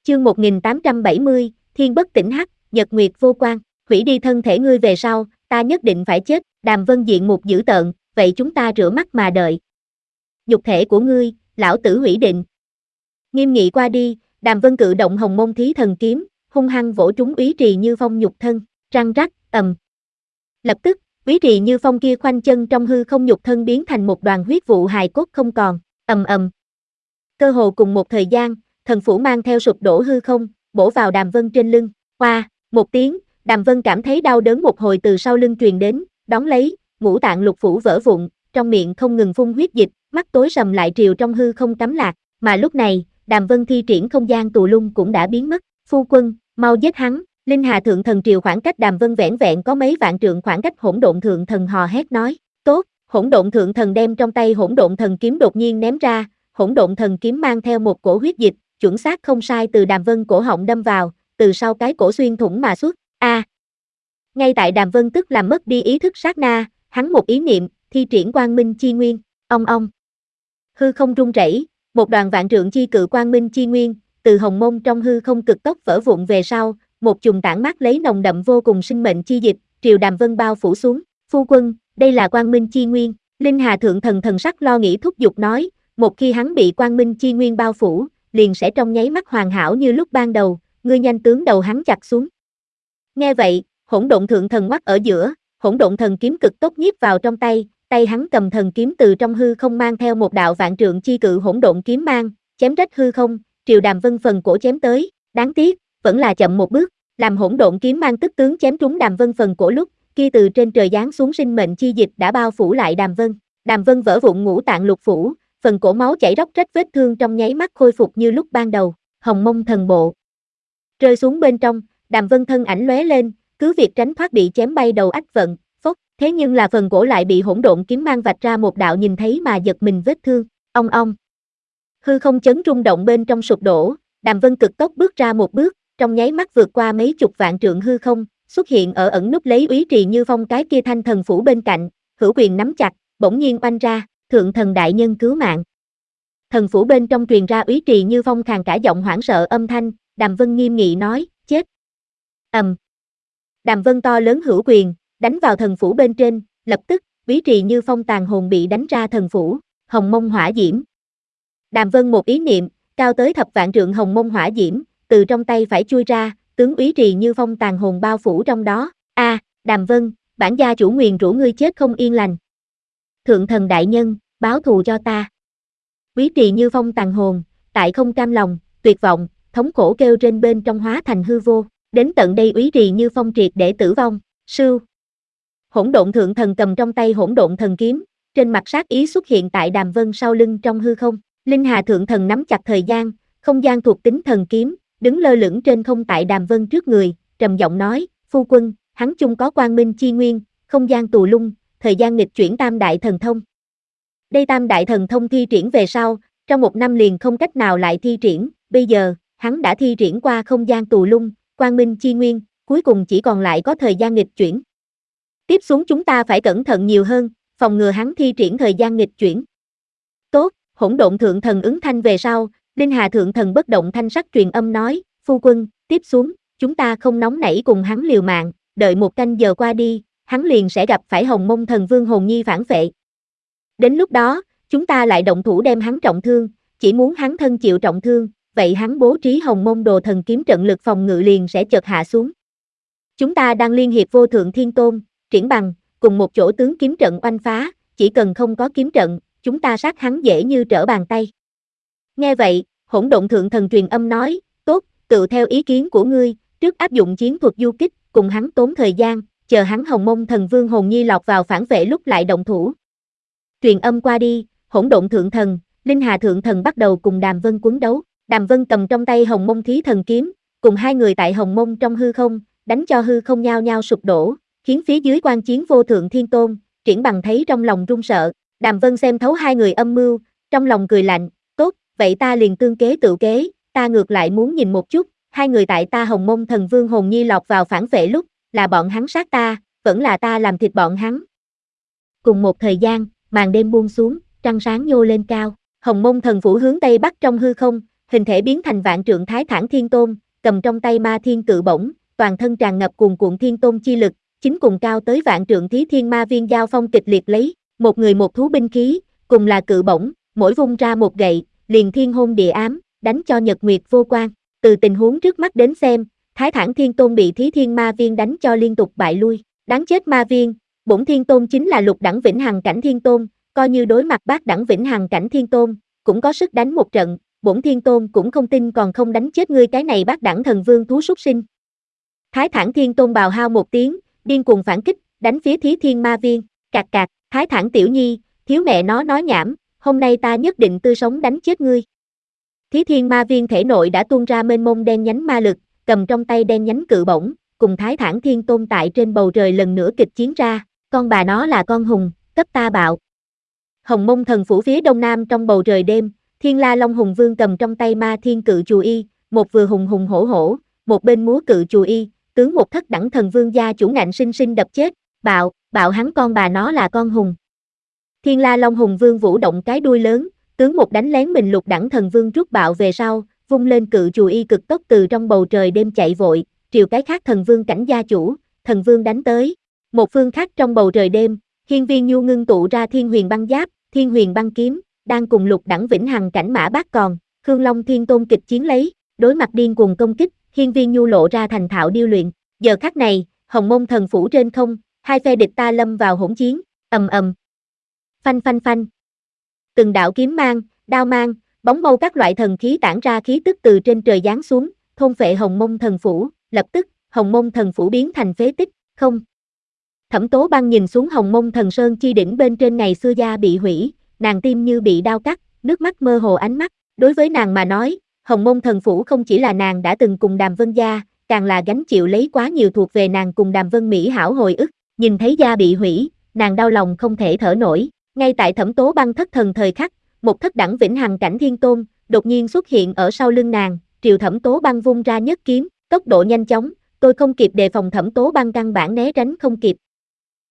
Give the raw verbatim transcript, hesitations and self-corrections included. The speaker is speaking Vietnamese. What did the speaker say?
Chương một nghìn tám trăm bảy mươi, Thiên bất tỉnh hắc, nhật nguyệt vô quang, hủy đi thân thể ngươi về sau, ta nhất định phải chết. Đàm Vân diện mục dữ tợn, vậy chúng ta rửa mắt mà đợi. Nhục thể của ngươi, lão tử hủy định. Nghiêm nghị qua đi, Đàm Vân cự động hồng môn thí thần kiếm, hung hăng vỗ trúng Úy Trì Như Phong nhục thân, răng rắc, ầm. Lập tức, Úy Trì Như Phong kia khoanh chân trong hư không nhục thân biến thành một đoàn huyết vụ hài cốt không còn, ầm ầm. Cơ hồ cùng một thời gian, thần phủ mang theo sụp đổ hư không, bổ vào Đàm Vân trên lưng, oa, một tiếng, Đàm Vân cảm thấy đau đớn một hồi từ sau lưng truyền đến, đón lấy, ngũ tạng lục phủ vỡ vụn, trong miệng không ngừng phun huyết dịch, mắt tối sầm lại triều trong hư không cắm lạc, mà lúc này, Đàm Vân thi triển không gian tù lung cũng đã biến mất, phu quân, mau giết hắn. Linh Hà Thượng Thần triều khoảng cách Đàm Vân vẻn vẹn có mấy vạn trượng khoảng cách Hỗn Độn Thượng Thần hò hét nói, tốt. Hỗn Độn Thượng Thần đem trong tay Hỗn Độn Thần kiếm đột nhiên ném ra, Hỗn Độn Thần kiếm mang theo một cổ huyết dịch, chuẩn xác không sai từ Đàm Vân cổ họng đâm vào, từ sau cái cổ xuyên thủng mà xuất. A. À. Ngay tại Đàm Vân tức làm mất đi ý thức sát na, hắn một ý niệm, thi triển Quang Minh chi nguyên, ong ong. Hư không rung rẩy, một đoàn vạn trượng chi cự Quang Minh chi nguyên, từ hồng môn trong hư không cực tốc vỡ vụn về sau, một chùm tản mát lấy nồng đậm vô cùng sinh mệnh chi dịch, triều Đàm Vân bao phủ xuống. Phu quân, đây là Quang Minh chi nguyên. Linh Hà Thượng Thần thần sắc lo nghĩ thúc giục nói, một khi hắn bị Quang Minh chi nguyên bao phủ, liền sẽ trong nháy mắt hoàn hảo như lúc ban đầu, ngươi nhanh tướng đầu hắn chặt xuống. Nghe vậy, Hỗn Độn Thượng Thần ngoắc ở giữa, Hỗn Độn Thần kiếm cực tốc nhiếp vào trong tay, tay hắn cầm thần kiếm từ trong hư không mang theo một đạo vạn trượng chi cự hỗn độn kiếm mang, chém rách hư không, triều Đàm Vân phần cổ chém tới, đáng tiếc, vẫn là chậm một bước, làm hỗn độn kiếm mang tức tướng chém trúng Đàm Vân phần cổ lúc, kia từ trên trời giáng xuống sinh mệnh chi dịch đã bao phủ lại Đàm Vân. Đàm Vân vỡ vụn ngũ tạng lục phủ, phần cổ máu chảy róc rách vết thương trong nháy mắt khôi phục như lúc ban đầu, Hồng Mông Thần Bộ rơi xuống bên trong, Đàm Vân thân ảnh lóe lên, cứ việc tránh thoát bị chém bay đầu ách vận, phốc, thế nhưng là phần cổ lại bị hỗn độn kiếm mang vạch ra một đạo nhìn thấy mà giật mình vết thương, ong ong. Hư không chấn rung động bên trong sụp đổ, Đàm Vân cực tốc bước ra một bước, trong nháy mắt vượt qua mấy chục vạn trượng hư không, xuất hiện ở ẩn núp lấy Úy Trì Như Phong cái kia thanh thần phủ bên cạnh, hữu quyền nắm chặt, bỗng nhiên oanh ra, Thượng Thần đại nhân cứu mạng. Thần phủ bên trong truyền ra Úy Trì Như Phong khàn cả giọng hoảng sợ âm thanh, Đàm Vân nghiêm nghị nói, chết. Ầm. Đàm Vân to lớn hữu quyền, đánh vào thần phủ bên trên, lập tức, Úy Trì Như Phong tàn hồn bị đánh ra thần phủ, hồng mông hỏa diễm. Đàm Vân một ý niệm, cao tới thập vạn trượng hồng mông hỏa diễm, từ trong tay phải chui ra, tướng Úy Trì Như Phong tàn hồn bao phủ trong đó. A, à, Đàm Vân, bản gia chủ nguyền rủa ngươi chết không yên lành. Thượng Thần đại nhân, báo thù cho ta. Úy Trì Như Phong tàn hồn, tại không cam lòng, tuyệt vọng, thống khổ kêu trên bên trong hóa thành hư vô, đến tận đây Úy Trì Như Phong triệt để tử vong. Sưu. Hỗn Độn Thượng Thần cầm trong tay Hỗn Độn Thần kiếm, trên mặt sát ý xuất hiện tại Đàm Vân sau lưng trong hư không. Linh Hà Thượng Thần nắm chặt thời gian, không gian thuộc tính thần kiếm, đứng lơ lửng trên không tại Đàm Vân trước người, trầm giọng nói, phu quân, hắn chung có Quang Minh chi nguyên, không gian tù lung, thời gian nghịch chuyển tam đại thần thông. Đây tam đại thần thông thi triển về sau, trong một năm liền không cách nào lại thi triển, bây giờ, hắn đã thi triển qua không gian tù lung, Quang Minh chi nguyên, cuối cùng chỉ còn lại có thời gian nghịch chuyển. Tiếp xuống chúng ta phải cẩn thận nhiều hơn, phòng ngừa hắn thi triển thời gian nghịch chuyển. Tốt, Hỗn Độn Thượng Thần ứng thanh về sau, Linh Hà Thượng Thần bất động thanh sắc truyền âm nói, phu quân, tiếp xuống, chúng ta không nóng nảy cùng hắn liều mạng, đợi một canh giờ qua đi, hắn liền sẽ gặp phải Hồng Mông Thần Vương hồn nhi phản phệ. Đến lúc đó, chúng ta lại động thủ đem hắn trọng thương, chỉ muốn hắn thân chịu trọng thương, vậy hắn bố trí Hồng Mông Đồ Thần kiếm trận lực phòng ngự liền sẽ chợt hạ xuống. Chúng ta đang liên hiệp Vô Thượng Thiên Tôn, Triển Bằng, cùng một chỗ tướng kiếm trận oanh phá, chỉ cần không có kiếm trận, chúng ta sát hắn dễ như trở bàn tay. Nghe vậy, Hỗn Độn Thượng Thần truyền âm nói, tốt, tự theo ý kiến của ngươi, trước áp dụng chiến thuật du kích, cùng hắn tốn thời gian, chờ hắn Hồng Mông Thần Vương hồn nhi lọt vào phản vệ lúc lại động thủ. Truyền âm qua đi, Hỗn Độn Thượng Thần, Linh Hà Thượng Thần bắt đầu cùng Đàm Vân cuốn đấu. Đàm Vân cầm trong tay Hồng Mông Thí Thần kiếm, cùng hai người tại Hồng Mông trong hư không, đánh cho hư không nhao nhao sụp đổ, khiến phía dưới quan chiến Vô Thượng Thiên Tôn, Triển Bằng thấy trong lòng run sợ. Đàm Vân xem thấu hai người âm mưu, trong lòng cười lạnh, tốt, vậy ta liền tương kế tự kế, ta ngược lại muốn nhìn một chút, hai người tại ta Hồng Mông Thần Vương hồn nhi lọt vào phản vệ lúc, là bọn hắn sát ta, vẫn là ta làm thịt bọn hắn. Cùng một thời gian, màn đêm buông xuống, trăng sáng nhô lên cao, Hồng Mông Thần phủ hướng tây bắc trong hư không, hình thể biến thành vạn trượng Thái Thản Thiên Tôn, cầm trong tay ma thiên cự bổng, toàn thân tràn ngập cuồn cuộn thiên tôn chi lực, chính cùng cao tới vạn trượng Thí Thiên Ma Viên giao phong kịch liệt lấy, một người một thú binh khí, cùng là cự bổng, mỗi vung ra một gậy, liền thiên hôn địa ám, đánh cho nhật nguyệt vô quang. Từ tình huống trước mắt đến xem, Thái Thản Thiên Tôn bị Thí Thiên Ma Viên đánh cho liên tục bại lui, đáng chết Ma Viên, bổn Thiên Tôn chính là lục đẳng vĩnh hằng cảnh Thiên Tôn, coi như đối mặt bát đẳng vĩnh hằng cảnh Thiên Tôn, cũng có sức đánh một trận, bổn Thiên Tôn cũng không tin còn không đánh chết ngươi cái này bát đẳng thần vương thú súc sinh. Thái Thản Thiên Tôn bào hao một tiếng, điên cuồng phản kích, đánh phía Thí Thiên Ma Viên, cạc cạc, Thái Thản tiểu nhi, thiếu mẹ nó nói nhảm, hôm nay ta nhất định tươi sống đánh chết ngươi. Thí Thiên Ma Viên thể nội đã tuôn ra mênh mông đen nhánh ma lực, cầm trong tay đen nhánh cự bổng, cùng Thái Thản Thiên Tôn tại trên bầu trời lần nữa kịch chiến ra, con bà nó là con hùng, cấp ta bạo. Hồng Mông Thần Phủ phía đông nam trong bầu trời đêm, Thiên La Long Hùng Vương cầm trong tay ma thiên cự chù y, một vừa hùng hùng hổ hổ, một bên múa cự chù y, tướng một thất đẳng thần vương gia chủ ngạnh sinh sinh đập chết, bạo, bạo hắn con bà nó là con hùng. Thiên La Long Hùng Vương vũ động cái đuôi lớn, tướng một đánh lén mình lục đẳng thần vương rút bạo về sau, vung lên cự chù y cực tốc từ trong bầu trời đêm chạy vội, triều cái khác thần vương cảnh gia chủ, thần vương đánh tới. Một phương khác trong bầu trời đêm, Hiên Viên Nhu ngưng tụ ra Thiên Huyền Băng Giáp, Thiên Huyền Băng Kiếm, đang cùng lục đẳng vĩnh hằng cảnh Mã Bác Còn, Khương Long Thiên Tôn kịch chiến lấy, đối mặt điên cuồng công kích, Hiên Viên Nhu lộ ra thành thạo điêu luyện. Giờ khắc này, Hồng Mông Thần Phủ trên không, hai phe địch ta lâm vào hỗn chiến, ầm ầm, phanh phanh phanh. Từng đạo kiếm mang, đao mang, bóng mâu các loại thần khí tản ra khí tức từ trên trời giáng xuống, thôn phệ Hồng Mông Thần Phủ, lập tức, Hồng Mông Thần Phủ biến thành phế tích, không. Thẩm Tố Băng nhìn xuống Hồng Mông Thần Sơn chi đỉnh bên trên ngày xưa da bị hủy, nàng tim như bị đao cắt, nước mắt mơ hồ ánh mắt, đối với nàng mà nói, Hồng Mông Thần Phủ không chỉ là nàng đã từng cùng Đàm Vân Gia, càng là gánh chịu lấy quá nhiều thuộc về nàng cùng Đàm Vân Mỹ hảo hồi ức, nhìn thấy da bị hủy, nàng đau lòng không thể thở nổi, ngay tại Thẩm Tố Băng thất thần thời khắc, một thất đẳng vĩnh hằng cảnh Thiên Tôn, đột nhiên xuất hiện ở sau lưng nàng, triều Thẩm Tố Băng vung ra nhất kiếm, tốc độ nhanh chóng, tôi không kịp đề phòng Thẩm Tố Băng căn bản né tránh không kịp,